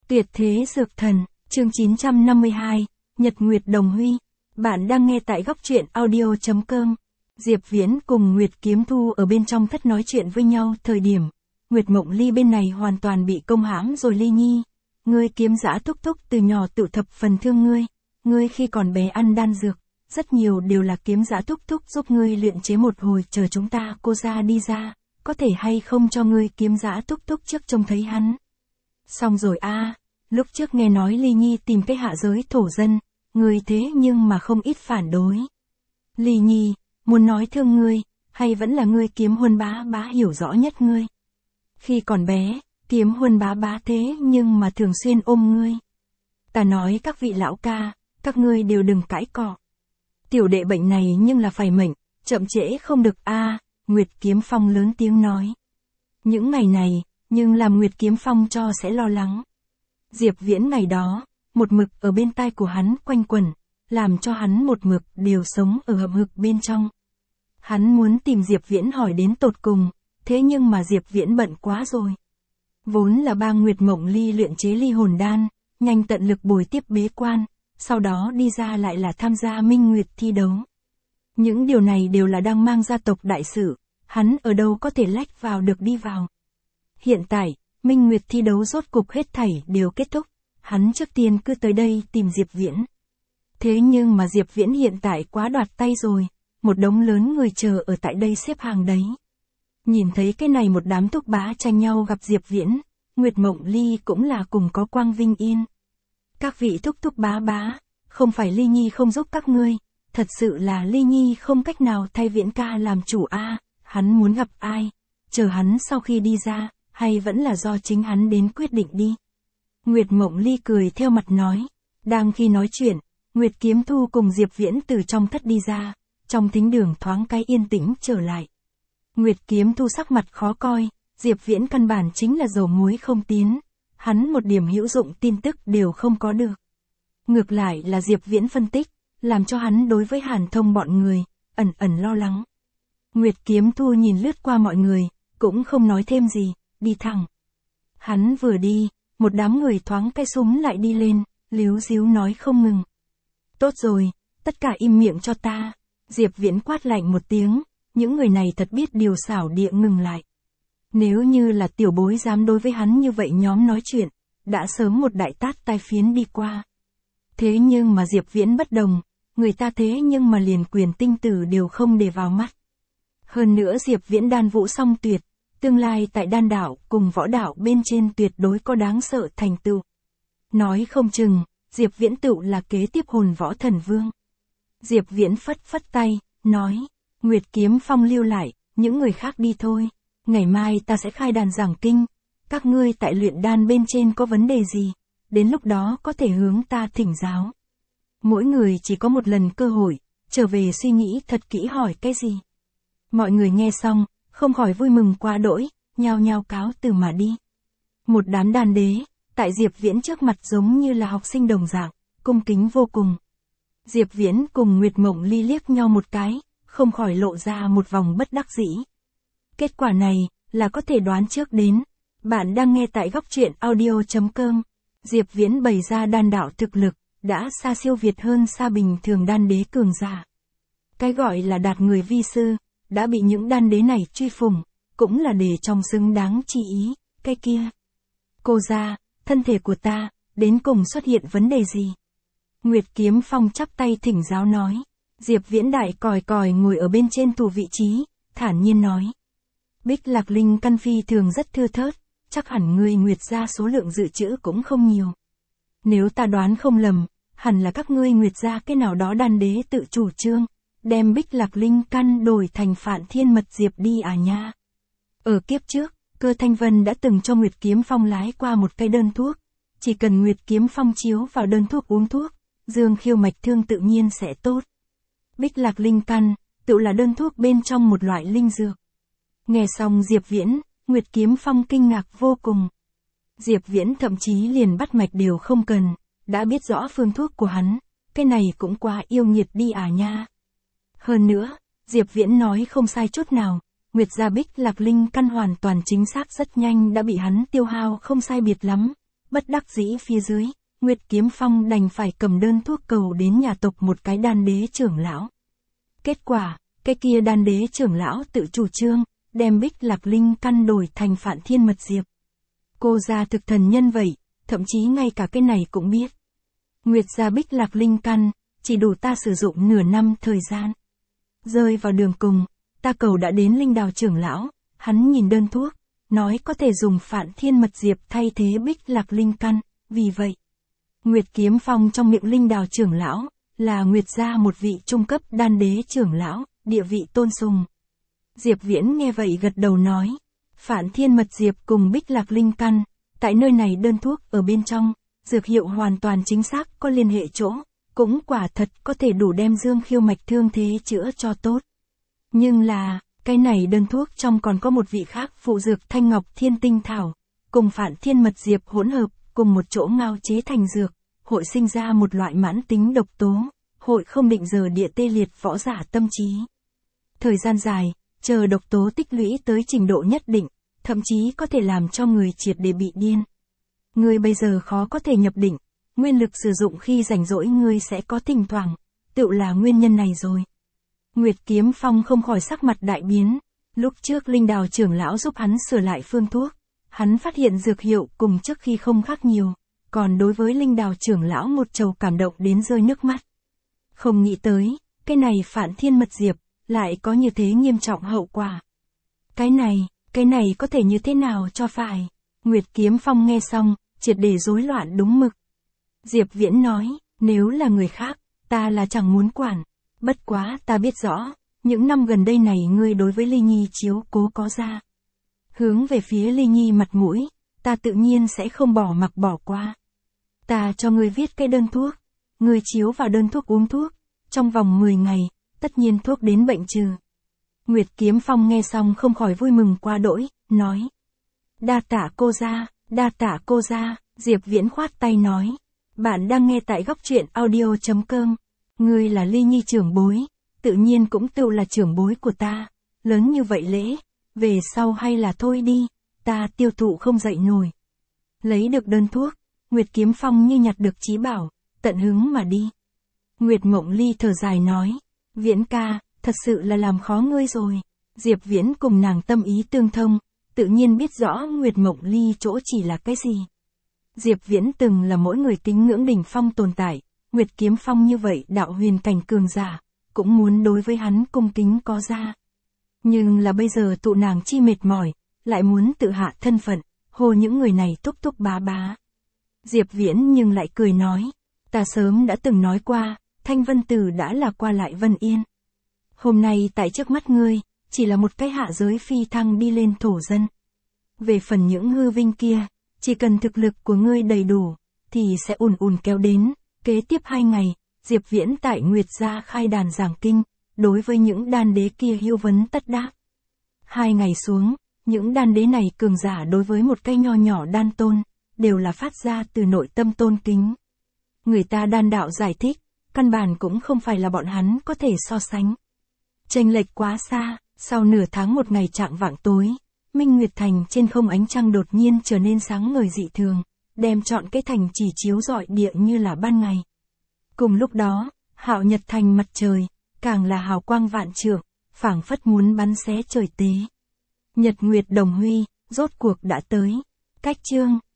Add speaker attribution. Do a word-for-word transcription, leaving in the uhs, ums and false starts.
Speaker 1: Tuyệt thế dược thần, chương chín trăm năm mươi hai, Nhật Nguyệt Đồng Huy. Bạn đang nghe tại góc truyện audio chấm com. Diệp Viễn cùng Nguyệt Kiếm Thu ở bên trong thất nói chuyện với nhau, thời điểm Nguyệt Mộng Ly bên này hoàn toàn bị công hãm rồi. Ly Nhi, ngươi Kiếm Dã thúc thúc từ nhỏ tự thập phần thương ngươi, ngươi khi còn bé ăn đan dược, rất nhiều đều là Kiếm Dã thúc thúc giúp ngươi luyện chế một hồi, chờ chúng ta cô ra đi ra, có thể hay không cho ngươi Kiếm Dã thúc thúc trước trông thấy hắn. Xong rồi a, à, lúc trước nghe nói Ly Nhi tìm cái hạ giới thổ dân, ngươi thế nhưng mà không ít phản đối. Ly Nhi, muốn nói thương ngươi, hay vẫn là ngươi Kiếm Huân bá bá hiểu rõ nhất ngươi. Khi còn bé, Kiếm Huân bá bá thế nhưng mà thường xuyên ôm ngươi. Ta nói các vị lão ca, các ngươi đều đừng cãi cọ. Tiểu đệ bệnh này nhưng là phải mệnh, chậm trễ không được a. À, Nguyệt Kiếm Phong lớn tiếng nói. Những ngày này, nhưng làm Nguyệt Kiếm Phong cho sẽ lo lắng. Diệp Viễn ngày đó, một mực ở bên tai của hắn quanh quẩn, làm cho hắn một mực đều sống ở hậm hực bên trong. Hắn muốn tìm Diệp Viễn hỏi đến tột cùng, thế nhưng mà Diệp Viễn bận quá rồi. Vốn là ba Nguyệt Mộng Ly luyện chế ly hồn đan, nhanh tận lực bồi tiếp bế quan, sau đó đi ra lại là tham gia Minh Nguyệt thi đấu. Những điều này đều là đang mang gia tộc đại sự, hắn ở đâu có thể lách vào được đi vào. Hiện tại, Minh Nguyệt thi đấu rốt cục hết thảy đều kết thúc, hắn trước tiên cứ tới đây tìm Diệp Viễn. Thế nhưng mà Diệp Viễn hiện tại quá đoạt tay rồi, một đống lớn người chờ ở tại đây xếp hàng đấy. Nhìn thấy cái này một đám thúc bá tranh nhau gặp Diệp Viễn, Nguyệt Mộng Ly cũng là cùng có quang vinh yên. Các vị thúc thúc bá bá, không phải Ly Nhi không giúp các ngươi, thật sự là Ly Nhi không cách nào thay Viễn ca làm chủ a, à, hắn muốn gặp ai, chờ hắn sau khi đi ra, hay vẫn là do chính hắn đến quyết định đi. Nguyệt Mộng Ly cười theo mặt nói. Đang khi nói chuyện, Nguyệt Kiếm Thu cùng Diệp Viễn từ trong thất đi ra, trong thính đường thoáng cái yên tĩnh trở lại. Nguyệt Kiếm Thu sắc mặt khó coi, Diệp Viễn căn bản chính là dầu muối không tiến, hắn một điểm hữu dụng tin tức đều không có được. Ngược lại là Diệp Viễn phân tích, làm cho hắn đối với Hàn Thông bọn người, ẩn ẩn lo lắng. Nguyệt Kiếm Thu nhìn lướt qua mọi người, cũng không nói thêm gì, đi thẳng. Hắn vừa đi, một đám người thoáng cái súng lại đi lên, líu díu nói không ngừng. Tốt rồi, tất cả im miệng cho ta. Diệp Viễn quát lạnh một tiếng, những người này thật biết điều xảo địa ngừng lại. Nếu như là tiểu bối dám đối với hắn như vậy nhóm nói chuyện, đã sớm một đại tát tai phiến đi qua. Thế nhưng mà Diệp Viễn bất đồng, người ta thế nhưng mà liền quyền tinh tử đều không để vào mắt. Hơn nữa Diệp Viễn đan vũ song tuyệt, tương lai tại đan đạo cùng võ đạo bên trên tuyệt đối có đáng sợ thành tựu. Nói không chừng, Diệp Viễn tựu là kế tiếp hồn võ thần vương. Diệp Viễn phất phất tay, nói, Nguyệt Kiếm Phong lưu lại, những người khác đi thôi, ngày mai ta sẽ khai đàn giảng kinh, các ngươi tại luyện đan bên trên có vấn đề gì, đến lúc đó có thể hướng ta thỉnh giáo. Mỗi người chỉ có một lần cơ hội, trở về suy nghĩ thật kỹ hỏi cái gì. Mọi người nghe xong, không khỏi vui mừng quá đỗi, nhao nhao cáo từ mà đi. Một đám đan đế, tại Diệp Viễn trước mặt giống như là học sinh đồng dạng, cung kính vô cùng. Diệp Viễn cùng Nguyệt Mộng Ly liếc nhau một cái, không khỏi lộ ra một vòng bất đắc dĩ. Kết quả này, là có thể đoán trước đến. Bạn đang nghe tại góc truyện audio chấm com. Diệp Viễn bày ra đan đạo thực lực, đã xa siêu việt hơn xa bình thường đan đế cường giả. Cái gọi là đạt người vi sư, đã bị những đan đế này truy phủng, cũng là để trong xứng đáng chi ý, cái kia. Cô ra, thân thể của ta, đến cùng xuất hiện vấn đề gì? Nguyệt Kiếm Phong chắp tay thỉnh giáo nói. Diệp Viễn đại còi còi ngồi ở bên trên thủ vị trí, thản nhiên nói. Bích Lạc Linh căn phi thường rất thưa thớt, chắc hẳn ngươi Nguyệt gia số lượng dự trữ cũng không nhiều. Nếu ta đoán không lầm, hẳn là các ngươi Nguyệt gia cái nào đó đan đế tự chủ trương, đem Bích Lạc Linh căn đổi thành Phạn Thiên Mật Diệp đi à nha. Ở kiếp trước, Cơ Thanh Vân đã từng cho Nguyệt Kiếm Phong lái qua một cây đơn thuốc, chỉ cần Nguyệt Kiếm Phong chiếu vào đơn thuốc uống thuốc, dương khiêu mạch thương tự nhiên sẽ tốt. Bích Lạc Linh căn, tự là đơn thuốc bên trong một loại linh dược. Nghe xong Diệp Viễn, Nguyệt Kiếm Phong kinh ngạc vô cùng. Diệp Viễn thậm chí liền bắt mạch đều không cần, đã biết rõ phương thuốc của hắn, cái này cũng quá yêu nghiệt đi à nha. Hơn nữa, Diệp Viễn nói không sai chút nào, Nguyệt gia Bích Lạc Linh căn hoàn toàn chính xác rất nhanh đã bị hắn tiêu hao không sai biệt lắm, bất đắc dĩ phía dưới, Nguyệt Kiếm Phong đành phải cầm đơn thuốc cầu đến nhà tộc một cái đan đế trưởng lão. Kết quả, cái kia đan đế trưởng lão tự chủ trương, đem Bích Lạc Linh căn đổi thành Phạn Thiên Mật Diệp. Cô gia thực thần nhân vậy, thậm chí ngay cả cái này cũng biết. Nguyệt gia Bích Lạc Linh căn, chỉ đủ ta sử dụng nửa năm thời gian. Rơi vào đường cùng, ta cầu đã đến Linh Đào trưởng lão, hắn nhìn đơn thuốc, nói có thể dùng Phạn Thiên Mật Diệp thay thế Bích Lạc Linh căn, vì vậy, Nguyệt Kiếm Phong trong miệng Linh Đào trưởng lão, là Nguyệt gia một vị trung cấp đan đế trưởng lão, địa vị tôn sùng. Diệp Viễn nghe vậy gật đầu nói, Phạn Thiên Mật Diệp cùng Bích Lạc Linh căn, tại nơi này đơn thuốc ở bên trong, dược hiệu hoàn toàn chính xác có liên hệ chỗ, cũng quả thật có thể đủ đem Dương Khiêu mạch thương thế chữa cho tốt. Nhưng là, cái này đơn thuốc trong còn có một vị khác phụ dược Thanh Ngọc Thiên Tinh Thảo, cùng Phạn Thiên Mật Diệp hỗn hợp, cùng một chỗ ngao chế thành dược, hội sinh ra một loại mãn tính độc tố, hội không định giờ địa tê liệt võ giả tâm trí. Thời gian dài, chờ độc tố tích lũy tới trình độ nhất định, thậm chí có thể làm cho người triệt để bị điên. Ngươi bây giờ khó có thể nhập định, nguyên lực sử dụng khi rảnh rỗi ngươi sẽ có thỉnh thoảng, tựu là nguyên nhân này rồi. Nguyệt Kiếm Phong không khỏi sắc mặt đại biến, lúc trước Linh Đào trưởng lão giúp hắn sửa lại phương thuốc, hắn phát hiện dược hiệu cùng trước khi không khác nhiều, còn đối với Linh Đào trưởng lão một trầu cảm động đến rơi nước mắt. Không nghĩ tới, cái này Phạn Thiên Mật Diệp, lại có như thế nghiêm trọng hậu quả. Cái này, cái này có thể như thế nào cho phải? Nguyệt Kiếm Phong nghe xong, triệt để rối loạn đúng mực. Diệp Viễn nói, nếu là người khác, ta là chẳng muốn quản. Bất quá ta biết rõ, những năm gần đây này ngươi đối với Ly Nhi chiếu cố có ra. Hướng về phía Ly Nhi mặt mũi, ta tự nhiên sẽ không bỏ mặc bỏ qua. Ta cho ngươi viết cái đơn thuốc, ngươi chiếu vào đơn thuốc uống thuốc, trong vòng mười ngày, tất nhiên thuốc đến bệnh trừ. Nguyệt Kiếm Phong nghe xong không khỏi vui mừng quá đỗi, nói. Đa tạ cô gia, đa tạ cô gia, Diệp Viễn khoát tay nói. Bạn đang nghe tại góc truyện audio chấm com. Ngươi là Ly Nhi trưởng bối, tự nhiên cũng tựu là trưởng bối của ta. Lớn như vậy lễ, về sau hay là thôi đi, ta tiêu thụ không dậy nổi. Lấy được đơn thuốc, Nguyệt Kiếm Phong như nhặt được chí bảo, tận hứng mà đi. Nguyệt Mộng Ly thở dài nói. Viễn ca, thật sự là làm khó ngươi rồi. Diệp Viễn cùng nàng tâm ý tương thông, tự nhiên biết rõ Nguyệt Mộng Ly chỗ chỉ là cái gì. Diệp Viễn từng là mỗi người kính ngưỡng đỉnh phong tồn tại, Nguyệt Kiếm Phong như vậy đạo huyền cảnh cường giả, cũng muốn đối với hắn cung kính có ra. Nhưng là bây giờ tụ nàng chi mệt mỏi, lại muốn tự hạ thân phận, hồ những người này túc túc bá bá. Diệp Viễn nhưng lại cười nói, ta sớm đã từng nói qua, Thanh Vân Tử đã là qua lại Vân Yên. Hôm nay tại trước mắt ngươi, chỉ là một cái hạ giới phi thăng đi lên thổ dân. Về phần những hư vinh kia, chỉ cần thực lực của ngươi đầy đủ, thì sẽ ùn ùn kéo đến. Kế tiếp hai ngày, Diệp Viễn tại Nguyệt gia khai đàn giảng kinh, đối với những đan đế kia hiếu vấn tất đáp. Hai ngày xuống, những đan đế này cường giả đối với một cây nho nhỏ đan tôn, đều là phát ra từ nội tâm tôn kính. Người ta đan đạo giải thích, căn bản cũng không phải là bọn hắn có thể so sánh. Chênh lệch quá xa, sau nửa tháng một ngày trạng vạng tối, Minh Nguyệt Thành trên không ánh trăng đột nhiên trở nên sáng ngời dị thường, đem trọn cái thành chỉ chiếu rọi địa như là ban ngày. Cùng lúc đó, Hạo Nhật Thành mặt trời, càng là hào quang vạn trượng, phảng phất muốn bắn xé trời tế. Nhật Nguyệt đồng huy, rốt cuộc đã tới. Cách chương